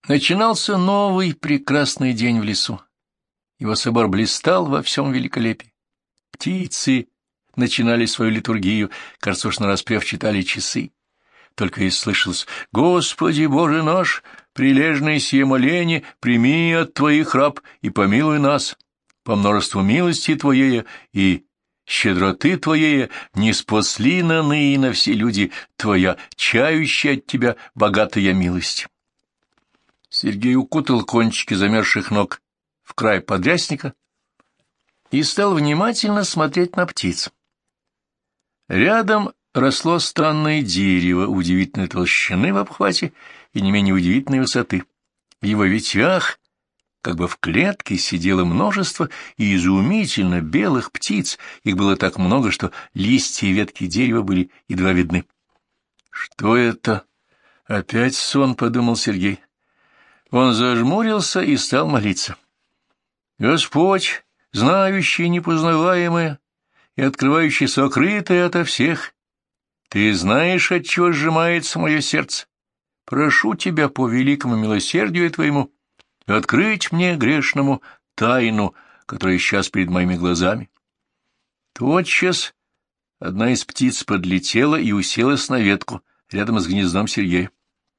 Начинался новый прекрасный день в лесу. Его собор блистал во всем великолепии. Птицы начинали свою литургию, кажется, уж нараспев читали часы. Только и слышалось: «Господи Боже наш, прилежное сие моление, прими от Твоих раб и помилуй нас, по множеству милости Твоей и щедроты Твоей ниспосли на ныне на все люди Твоя, чающая от Тебя богатая милость». Сергей укутал кончики замерзших ног в край подрясника и стал внимательно смотреть на птиц. Рядом росло странное дерево удивительной толщины в обхвате и не менее удивительной высоты. В его ветвях, как бы в клетке, сидело множество и изумительно белых птиц. Их было так много, что листья и ветки дерева были едва видны. «Что это? Опять сон?» — подумал Сергей. Он зажмурился и стал молиться. «Господь, знающий непознаваемое и открывающий сокрытое ото всех, Ты знаешь, от чего сжимается мое сердце. Прошу Тебя по великому милосердию Твоему открыть мне, грешному, тайну, которая сейчас перед моими глазами». Тотчас одна из птиц подлетела и уселась на ветку рядом с гнездом Сергея.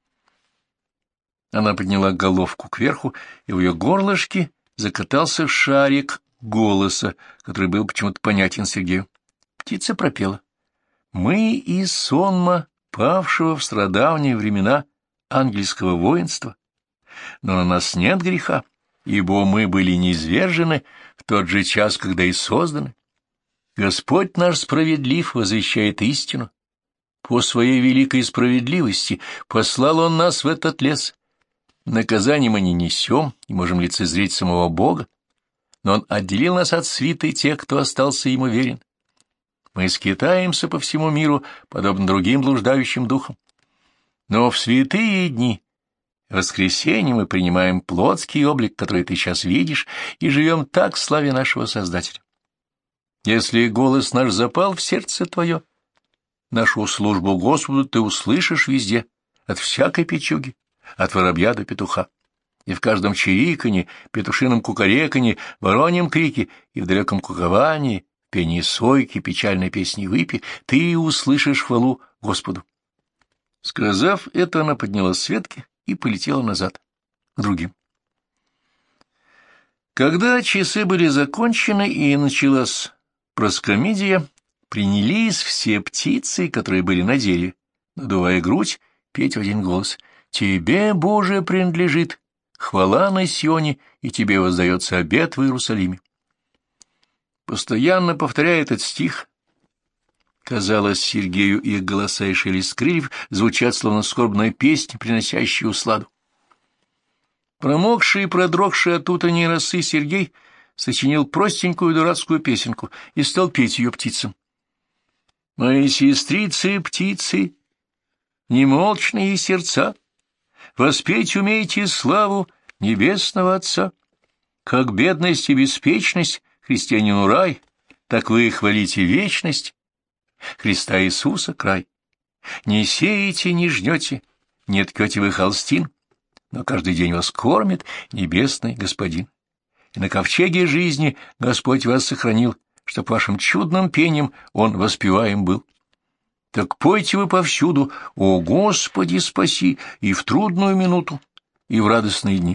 Она подняла головку кверху, и в ее горлышке закатался шарик голоса, который был почему-то понятен Сергею. Птица пропела: «Мы из сонма, павшего в страдавние времена ангельского воинства, но на нас нет греха, ибо мы были низвержены в тот же час, когда и созданы. Господь наш справедлив, возвещает истину. По своей великой справедливости послал Он нас в этот лес. Наказание мы не несем и можем лицезреть самого Бога, но Он отделил нас от свиты тех, кто остался Ему верен. Мы скитаемся по всему миру, подобно другим блуждающим духам. Но в святые дни, в воскресенье, мы принимаем плотский облик, который ты сейчас видишь, и живем так в славе нашего Создателя. Если голос наш запал в сердце твое, нашу службу Господу ты услышишь везде, от всякой печуги, от воробья до петуха, и в каждом чириканье, петушином кукареканье, вороньем крике и в далеком куковании, пении сойки, печальной песни выпи, ты услышишь хвалу Господу». Сказав это, она поднялась с ветки и полетела назад, к другим. Когда часы были закончены и началась проскомидия, принялись все птицы, которые были на дереве, надувая грудь, петь в один голос: «Тебе, Боже, принадлежит хвала на Сионе, и тебе воздается обет в Иерусалиме». Постоянно повторяя этот стих, казалось Сергею, их голоса и шелест крыльев звучат, словно скорбная песня, приносящая усладу. Промокший и продрогший от утренней росы Сергей сочинил простенькую дурацкую песенку и стал петь ее птицам. «Мои сестрицы-птицы, немолчные сердца, воспеть умейте славу Небесного Отца. Как бедность и беспечность христианину рай, так вы хвалите вечность Христа Иисуса край. Не сеете, не жнете, не ткете вы холстин, но каждый день вас кормит небесный Господин. И на ковчеге жизни Господь вас сохранил, чтоб вашим чудным пением Он воспеваем был. Так пойте вы повсюду: «О Господи, спаси!» и в трудную минуту, и в радостные дни.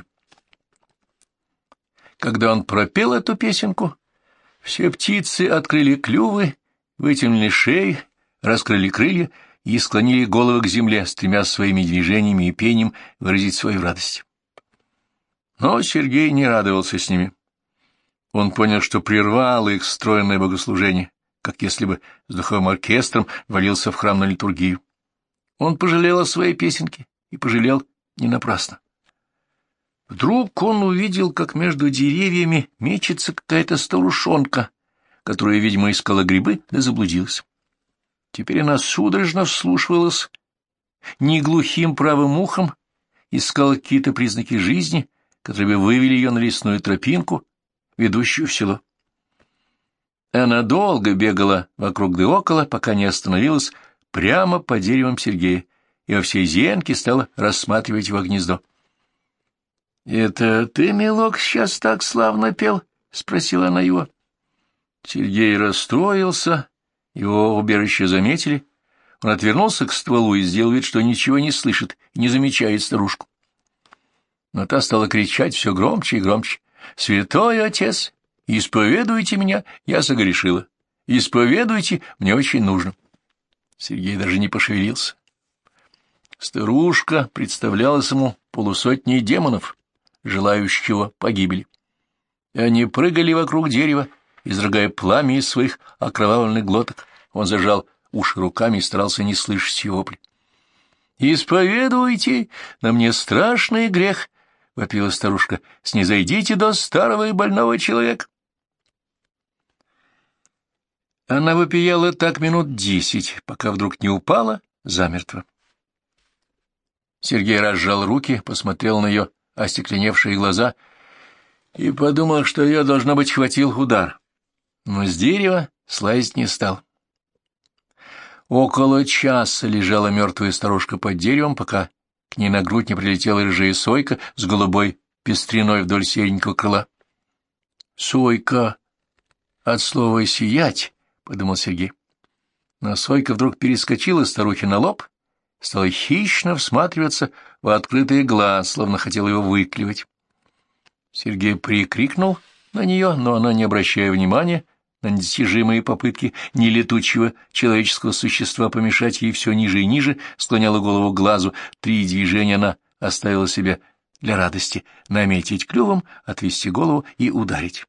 Когда он пропел эту песенку, все птицы открыли клювы, вытянули шеи, раскрыли крылья и склонили головы к земле, стремясь своими движениями и пением выразить свою радость. Но Сергей не радовался с ними. Он понял, что прервал их стройное богослужение, как если бы с духовым оркестром валился в храм на литургию. Он пожалел о своей песенке, и пожалел не напрасно. Вдруг он увидел, как между деревьями мечется какая-то старушонка, которая, видимо, искала грибы, да заблудилась. Теперь она судорожно вслушивалась, не глухим правым ухом искала какие-то признаки жизни, которые бы вывели ее на лесную тропинку, ведущую в село. Она долго бегала вокруг да около, пока не остановилась прямо под деревом Сергея, и во всей зенке стала рассматривать его гнездо. — Это ты, милок, сейчас так славно пел? — спросила она его. Сергей расстроился, его убежище заметили. Он отвернулся к стволу и сделал вид, что ничего не слышит и не замечает старушку. Но та стала кричать все громче и громче. «Святой отец, исповедуйте меня, я согрешила. Исповедуйте, мне очень нужно». Сергей даже не пошевелился. Старушка представлялась ему полусотней демонов, желающих его погибели. И они прыгали вокруг дерева, изрыгая пламя из своих окровавленных глоток. Он зажал уши руками и старался не слышать его вопли. «Исповедуйте, на мне страшный грех!» — вопила старушка. — Снизойдите до старого и больного человека. Она вопияла так минут 10, пока вдруг не упала замертво. Сергей разжал руки, посмотрел на ее остекленевшие глаза и подумал, что ее, должно быть, хватил удар. Но с дерева слазить не стал. Около часа лежала мертвая старушка под деревом, пока к ней на грудь не прилетела рыжая сойка с голубой пестриной вдоль серенького крыла. «Сойка от слова «сиять», — подумал Сергей. Но сойка вдруг перескочила старухе на лоб, стала хищно всматриваться в открытый глаз, словно хотела его выклевать. Сергей прикрикнул на нее, но она, не обращая внимания на недостижимые попытки нелетучего человеческого существа помешать ей, все ниже и ниже склоняла голову к глазу. 3 движения она оставила себе для радости: наметить клювом, отвести голову и ударить.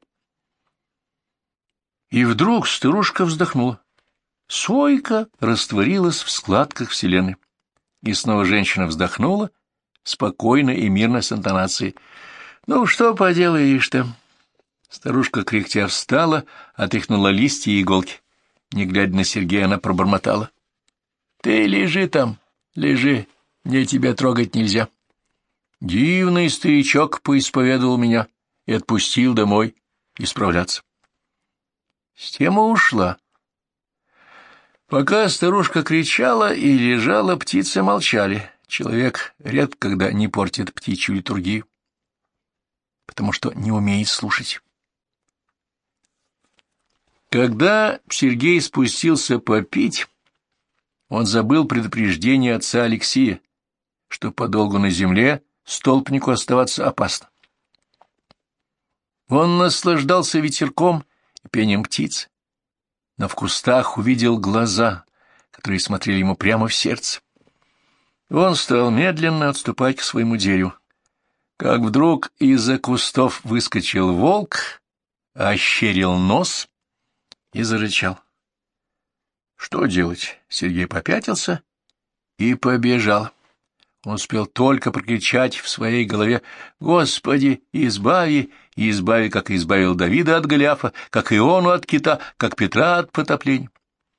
И вдруг старушка вздохнула. Сойка растворилась в складках вселенной. И снова женщина вздохнула, спокойно и мирно, с интонацией: «Ну, что поделаешь-то?» Старушка, кряхтя, встала, отряхнула листья и иголки. Не глядя на Сергея, она пробормотала: «Ты лежи там, лежи, мне тебя трогать нельзя». Дивный старичок поисповедовал меня и отпустил домой исправляться. С тем и ушла. Пока старушка кричала и лежала, птицы молчали. Человек редко когда не портит птичью литургию, потому что не умеет слушать. Когда Сергей спустился попить, он забыл предупреждение отца Алексея, что подолгу на земле столпнику оставаться опасно. Он наслаждался ветерком и пением птиц, но в кустах увидел глаза, которые смотрели ему прямо в сердце. Он стал медленно отступать к своему дереву, как вдруг из-за кустов выскочил волк, ощерил нос и зарычал. Что делать? Сергей попятился и побежал. Он успел только прокричать в своей голове: «Господи, избави, и избави, как избавил Давида от Голиафа, как Иону от кита, как Петра от потопления».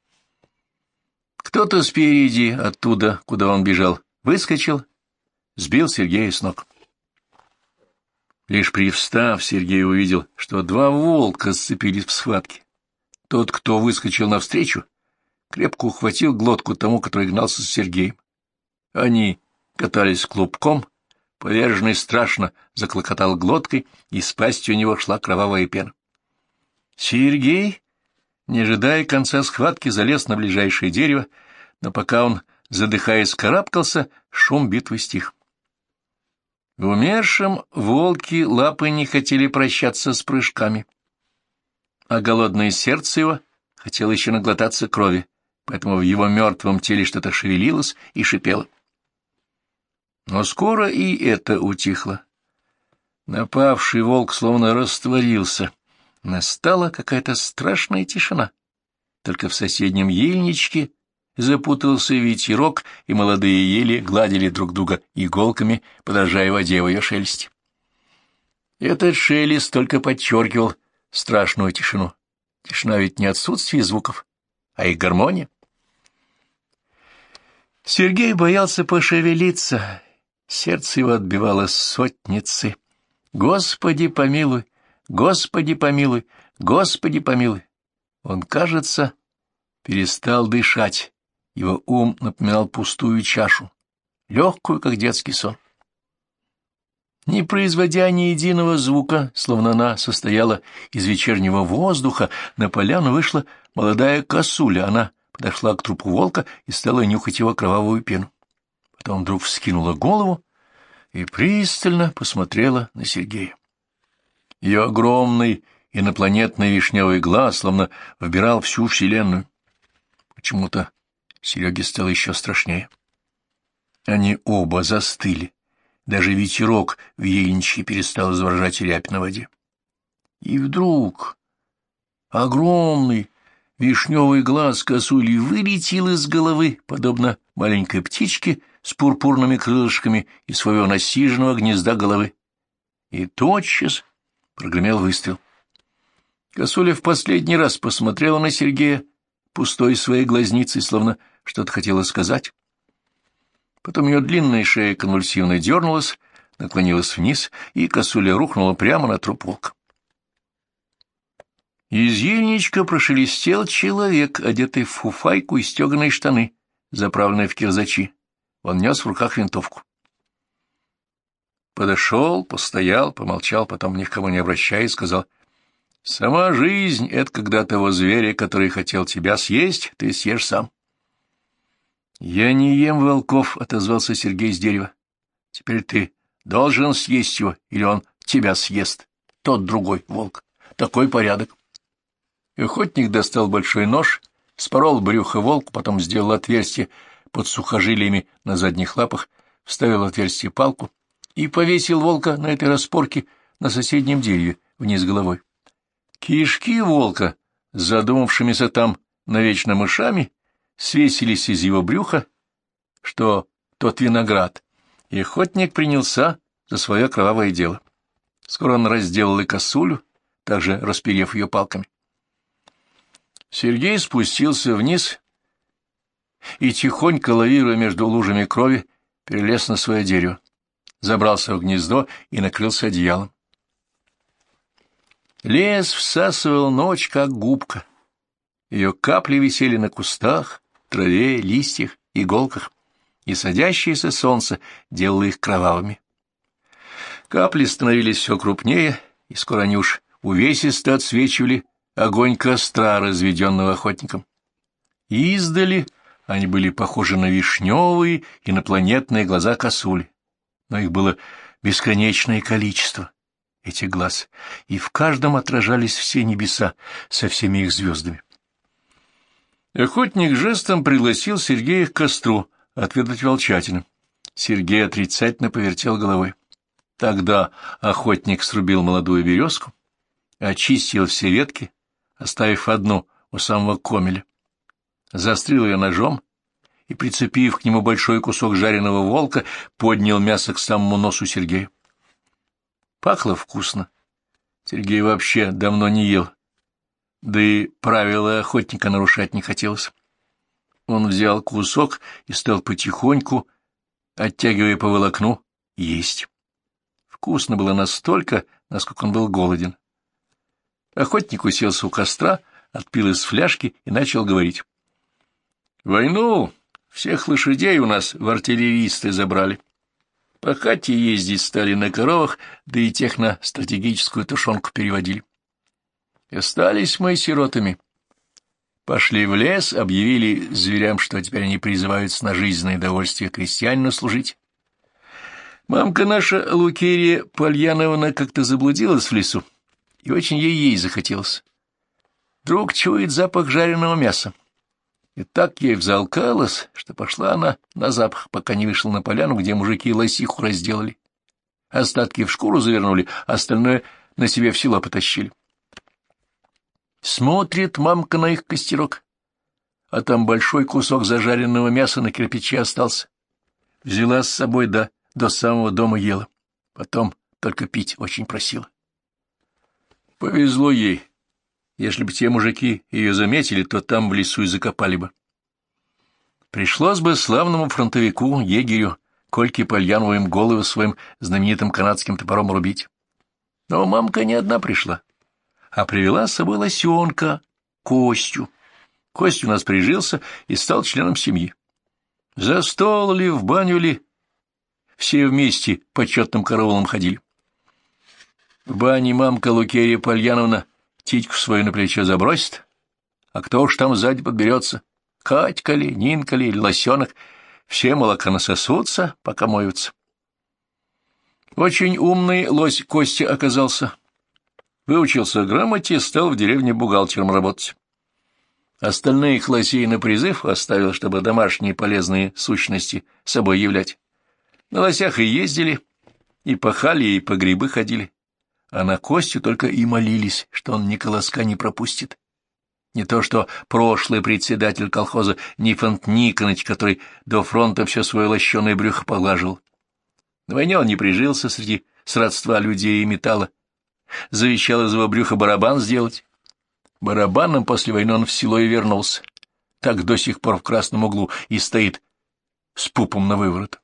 Кто-то спереди, оттуда, куда он бежал, выскочил, сбил Сергея с ног. Лишь привстав, Сергей увидел, что 2 волка сцепились в схватке. Тот, кто выскочил навстречу, крепко ухватил глотку тому, который гнался с Сергеем. Они катались клубком, поверженный страшно заклокотал глоткой, и с пастью у него шла кровавая пена. Сергей, не ожидая конца схватки, залез на ближайшее дерево, но пока он, задыхаясь, карабкался, шум битвы стих. В умершем волки лапы не хотели прощаться с прыжками, а голодное сердце его хотело еще наглотаться крови, поэтому в его мертвом теле что-то шевелилось и шипело. Но скоро и это утихло. Напавший волк словно растворился. Настала какая-то страшная тишина. Только в соседнем ельничке запутался ветерок, и молодые ели гладили друг друга иголками, подражая воде в ее шелесте. Этот шелест только подчеркивал страшную тишину. Тишина ведь не отсутствие звуков, а их гармония. Сергей боялся пошевелиться. Сердце его отбивало сотницы. «Господи, помилуй! Господи, помилуй! Господи, помилуй!» Он, кажется, перестал дышать. Его ум напоминал пустую чашу, легкую, как детский сон. Не производя ни единого звука, словно она состояла из вечернего воздуха, на поляну вышла молодая косуля. Она подошла к трупу волка и стала нюхать его кровавую пену. Потом вдруг вскинула голову и пристально посмотрела на Сергея. Ее огромный инопланетный вишневый глаз словно вбирал всю вселенную. Почему-то Сереге стало еще страшнее. Они оба застыли. Даже ветерок в ельничке перестал изображать рябь на воде. И вдруг огромный вишневый глаз косули вылетел из головы, подобно маленькой птичке с пурпурными крылышками из своего насиженного гнезда головы. И тотчас прогремел выстрел. Косуля в последний раз посмотрела на Сергея пустой своей глазницей, словно что-то хотела сказать. Потом ее длинная шея конвульсивно дернулась, наклонилась вниз, и косуля рухнула прямо на труп волка. Из ельничка прошелестел человек, одетый в фуфайку и стеганые штаны, заправленные в кирзачи. Он нес в руках винтовку. Подошел, постоял, помолчал, потом, ни к кому не обращаясь, сказал: «Сама жизнь — это когда того зверя, который хотел тебя съесть, ты съешь сам». «Я не ем волков», — отозвался Сергей с дерева. «Теперь ты должен съесть его, или он тебя съест, тот другой волк. Такой порядок». Охотник достал большой нож, спорол брюхо волку, потом сделал отверстие под сухожилиями на задних лапах, вставил в отверстие палку и повесил волка на этой распорке на соседнем дереве вниз головой. Кишки волка, задумавшимися там навечно мышами, свесились из его брюха, что тот виноград, и охотник принялся за свое кровавое дело. Скоро он разделал и косулю, также расперев ее палками. Сергей спустился вниз и, тихонько лавируя между лужами крови, перелез на свое дерево, забрался в гнездо и накрылся одеялом. Лес всасывал ночь, как губка. Ее капли висели на кустах, траве, листьях, иголках, и садящееся солнце делало их кровавыми. Капли становились все крупнее, и скоро они уж увесисто отсвечивали огонь костра, разведенного охотником. Издали они были похожи на вишневые инопланетные глаза косули, но их было бесконечное количество, этих глаз, и в каждом отражались все небеса со всеми их звездами. Охотник жестом пригласил Сергея к костру отведать волчатины. Сергей отрицательно повертел головой. Тогда охотник срубил молодую березку, очистил все ветки, оставив одну у самого комеля, заострил ее ножом и, прицепив к нему большой кусок жареного волка, поднял мясо к самому носу Сергея. Пахло вкусно. Сергей вообще давно не ел, да и правила охотника нарушать не хотелось. Он взял кусок и стал потихоньку, оттягивая по волокну, есть. Вкусно было настолько, насколько он был голоден. Охотник уселся у костра, отпил из фляжки и начал говорить. «Войну всех лошадей у нас в артиллеристы забрали. По хате ездить стали на коровах, да и тех на стратегическую тушенку переводили. И остались мы сиротами. Пошли в лес, объявили зверям, что теперь они призываются на жизненное довольствие крестьянину служить. Мамка наша, Лукерья Польяновна, как-то заблудилась в лесу, и очень ей захотелось. Вдруг чует запах жареного мяса. И так ей взалкалась, что пошла она на запах, пока не вышла на поляну, где мужики лосиху разделали. Остатки в шкуру завернули, остальное на себе в село потащили. Смотрит мамка на их костерок, а там большой кусок зажаренного мяса на кирпиче остался. Взяла с собой до самого дома ела, потом только пить очень просила. Повезло ей. Если бы те мужики ее заметили, то там в лесу и закопали бы. Пришлось бы славному фронтовику, егерю, Кольке Польянову им голову своим знаменитым канадским топором рубить. Но мамка не одна пришла, а привела с собой лосенка, Костю. Костя у нас прижился и стал членом семьи. За стол ли, в баню ли, все вместе почетным караулом ходили. В бане мамка Лукерья Польяновна титьку свою на плечо забросит, а кто уж там сзади подберется, Катька ли, Нинка ли или лосенок, все молока насосутся, пока моются. Очень умный лось Костя оказался. Выучился грамоте, стал в деревне бухгалтером работать. Остальных лосей на призыв оставил, чтобы домашние полезные сущности собой являть. На лосях и ездили, и пахали, и по грибы ходили. А на Костю только и молились, что он ни колоска не пропустит. Не то что прошлый председатель колхоза Нифонт Никоныч, который до фронта все свое лощеное брюхо поглаживал. На войне он не прижился среди сродства людей и металла. Завещал из его брюха барабан сделать. Барабаном после войны он в село и вернулся. Так до сих пор в красном углу и стоит с пупом на выворот.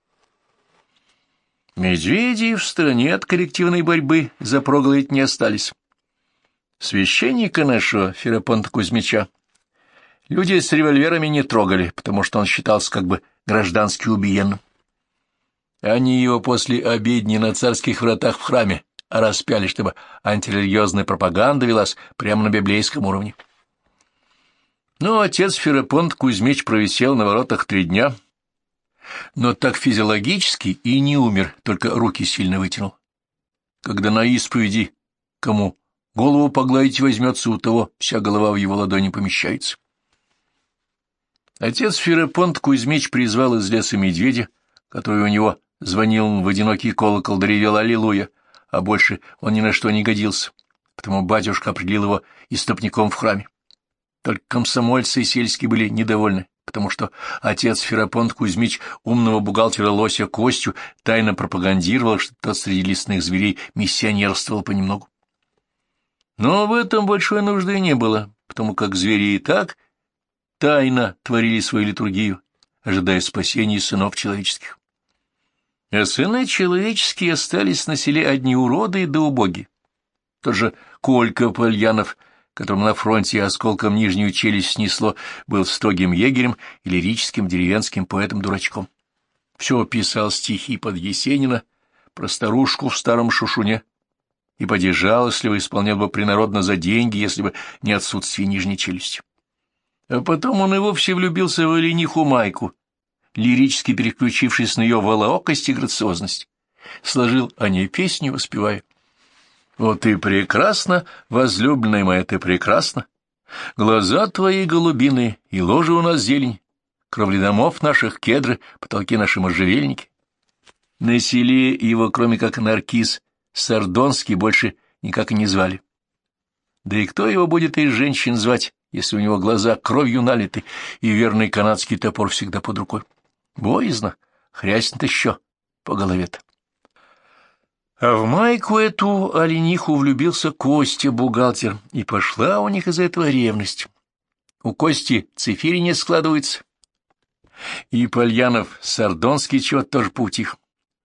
Медведи в стороне от коллективной борьбы за проголодь не остались. Священника нашего, Ферапонта Кузьмича, люди с револьверами не трогали, потому что он считался как бы граждански убиенным. Они его после обедни на царских вратах в храме распяли, чтобы антирелигиозная пропаганда велась прямо на библейском уровне. Но отец Ферапонт Кузьмич провисел на воротах 3 дня, но так физиологически и не умер, только руки сильно вытянул. Когда на исповеди кому голову погладить возьмется, у того вся голова в его ладони помещается. Отец Ферапонт Кузьмич призвал из леса медведя, который у него звонил в одинокий колокол, да ревел «Аллилуйя», а больше он ни на что не годился, потому батюшка определил его истопником в храме. Только комсомольцы и сельские были недовольны, потому что отец Ферапонт Кузьмич умного бухгалтера Лося Костю тайно пропагандировал, что тот среди лесных зверей миссионерствовал понемногу. Но в этом большой нужды не было, потому как звери и так тайно творили свою литургию, ожидая спасения сынов человеческих. А сыны человеческие остались на селе одни уроды да убоги. Тот же Колька Польянов, которому на фронте осколком нижнюю челюсть снесло, был строгим егерем и лирическим деревенским поэтом-дурачком. Все писал стихи под Есенина, про старушку в старом шушуне, и поди жалостливо исполнял бы принародно за деньги, если бы не отсутствие нижней челюсти. А потом он и вовсе влюбился в олениху Майку, лирически переключившись на ее волоокость и грациозность. Сложил о ней песню, воспевая: «О, ты прекрасна, возлюбленная моя, ты прекрасна! Глаза твои голубиные, и ложа у нас зелень, кровли домов наших кедры, потолки наши можжевельники». На селе его, кроме как Наркис Сардонский, больше никак и не звали. Да и кто его будет из женщин звать, если у него глаза кровью налиты и верный канадский топор всегда под рукой? Боязно, хряснет еще по голове-то. А в Майку эту олениху влюбился Костя, бухгалтер, и пошла у них из-за этого ревность. У Кости цифири не складывается, и Польянов Сардонский чего-то тоже поутих.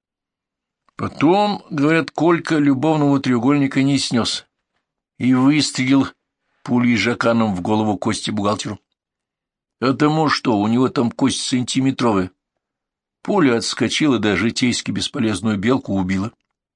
Потом, говорят, Колька любовного треугольника не снес и выстрелил пулей жаканом в голову Кости бухгалтеру. А тому что, у него там кость сантиметровая. Пуля отскочила, да житейски бесполезную белку убила.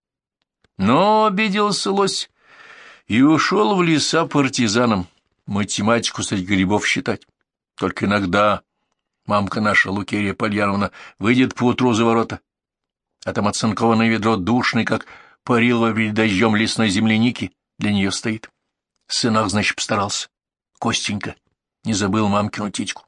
Но обиделся лось и ушел в леса партизаном математику среди грибов считать. Только иногда мамка наша, Лукерья Польяновна, выйдет поутру за ворота, а там оцинкованное ведро душное, как парилово перед дождем лесной земляники, для нее стоит. Сынок, значит, постарался. Костенька не забыл мамкину титьку.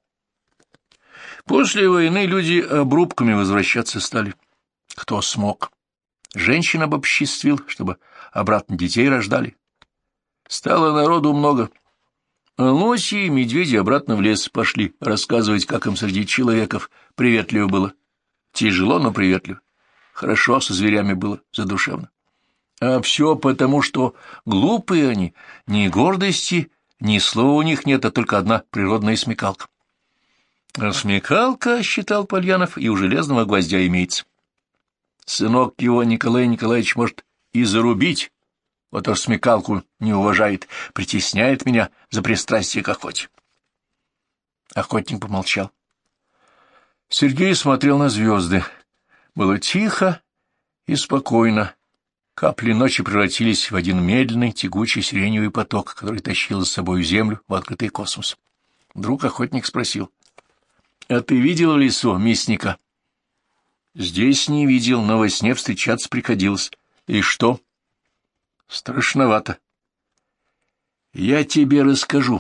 После войны люди обрубками возвращаться стали. Кто смог. Женщин обобществил, чтобы обратно детей рождали. Стало народу много. А лоси и медведи обратно в лес пошли рассказывать, как им среди человеков приветливо было. Тяжело, но приветливо. Хорошо со зверями было, задушевно. А все потому, что глупые они, ни гордости, ни слова у них нет, а только одна природная смекалка. А смекалка, считал Польянов, и у железного гвоздя имеется. Сынок его, Николай Николаевич, может и зарубить, вот уж смекалку не уважает, притесняет меня за пристрастие к охоте. Охотник помолчал. Сергей смотрел на звезды. Было тихо и спокойно. Капли ночи превратились в один медленный, тягучий сиреневый поток, который тащил за собой землю в открытый космос. Вдруг охотник спросил: — А ты видел в лесу мясника? — Здесь не видел, но во сне встречаться приходилось. — И что? — Страшновато. — Я тебе расскажу.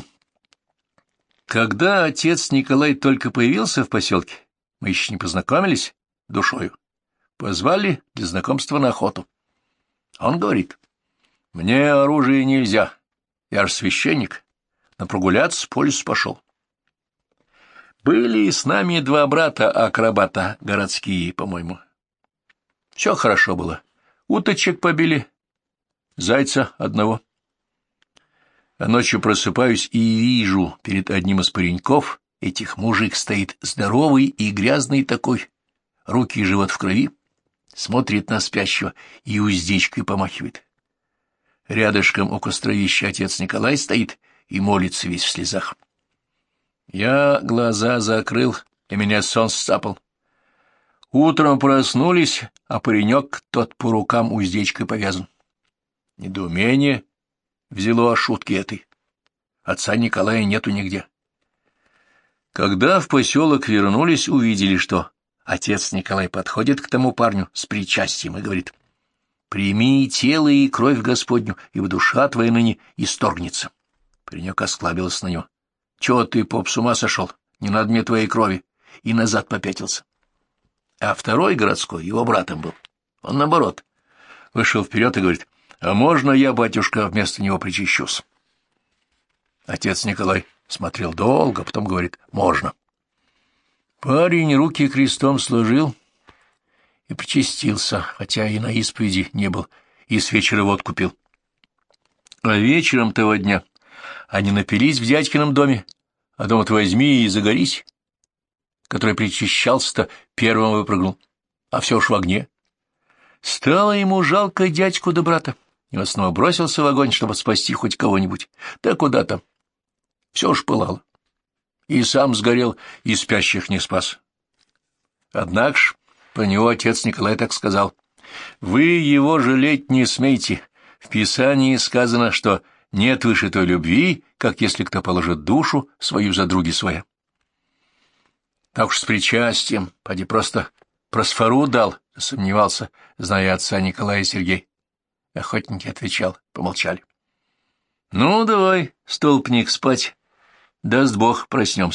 Когда отец Николай только появился в поселке, мы еще не познакомились душою. Позвали для знакомства на охоту. Он говорит: мне оружие нельзя, я ж священник, но прогуляться по лесу пошел. Были с нами два брата-акробата, городские, по-моему. Все хорошо было. Уточек побили, зайца одного. А ночью просыпаюсь и вижу, перед одним из пареньков этих мужик стоит здоровый и грязный такой, руки и живот в крови, смотрит на спящего и уздечкой помахивает. Рядышком у костровища отец Николай стоит и молится весь в слезах. Я глаза закрыл, и меня сон сцапал. Утром проснулись, а паренек тот по рукам уздечкой повязан. Недоумение взяло о шутке этой. Отца Николая нету нигде. Когда в поселок вернулись, увидели, что отец Николай подходит к тому парню с причастием и говорит: «Прими тело и кровь Господню, ибо душа твоя ныне исторгнется». Паренек осклабился на него: «Чего ты, поп, с ума сошел? Не надо мне твоей крови», и назад попятился. А второй городской его братом был. Он, наоборот, вышел вперед и говорит: «А можно я, батюшка, вместо него причащусь?» Отец Николай смотрел долго, потом говорит: «Можно». Парень руки крестом сложил и причастился, хотя и на исповеди не был, и с вечера водку пил. А вечером того дня они напились в дядькином доме, а дома-то возьми и загорись. Который причащался-то первым выпрыгнул, а все ж в огне. Стало ему жалко дядьку да брата, и он снова бросился в огонь, чтобы спасти хоть кого-нибудь. Да куда там? Все ж пылало. И сам сгорел, и спящих не спас. Однако ж про него отец Николай так сказал: «Вы его жалеть не смейте. В Писании сказано, что нет выше той любви, как если кто положит душу свою за други своя». Так уж с причастием, поди просто просфору дал, сомневался, зная отца Николая и Сергей. Охотники отвечал, помолчали. — Ну, давай, столпник, спать. Даст Бог, проснемся.